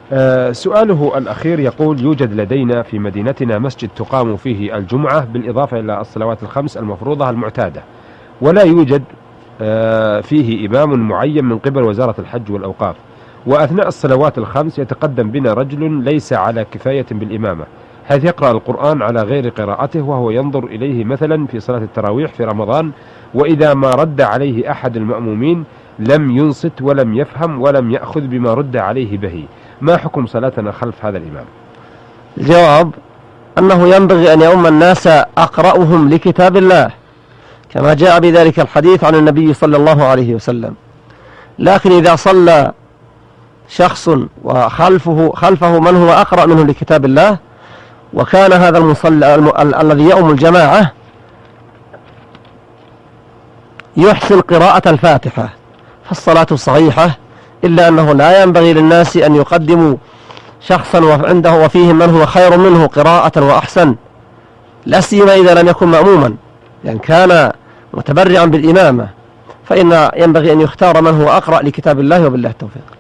سؤاله الأخير يقول: يوجد لدينا في مدينتنا مسجد تقام فيه الجمعة بالإضافة إلى الصلوات الخمس المفروضة المعتادة، ولا يوجد فيه إمام معين من قبل وزارة الحج والأوقاف، وأثناء الصلوات الخمس يتقدم بنا رجل ليس على كفاية بالإمامة، حيث يقرأ القرآن على غير قراءته، وهو ينظر إليه مثلا في صلاة التراويح في رمضان، وإذا ما رد عليه أحد المأمومين لم ينصت ولم يفهم ولم يأخذ بما رد عليه به. ما حكم صلاتنا خلف هذا الإمام؟ الجواب أنه ينبغي أن يؤم الناس أقرأهم لكتاب الله كما جاء بذلك الحديث عن النبي صلى الله عليه وسلم، لكن إذا صلى شخص وخلفه من هو أقرأ منه لكتاب الله، وكان هذا المصلى الذي يؤم الجماعة يحسن قراءة الفاتحة فالصلاة صحيحة، إلا أنه لا ينبغي للناس أن يقدموا شخصا وعنده وفيهم من هو خير منه قراءة وأحسن، لا سيما إذا لم يكن مأموما، لأن كان متبرعا بالإمامة، فإن ينبغي أن يختار من هو أقرأ لكتاب الله، وبالله التوفيق.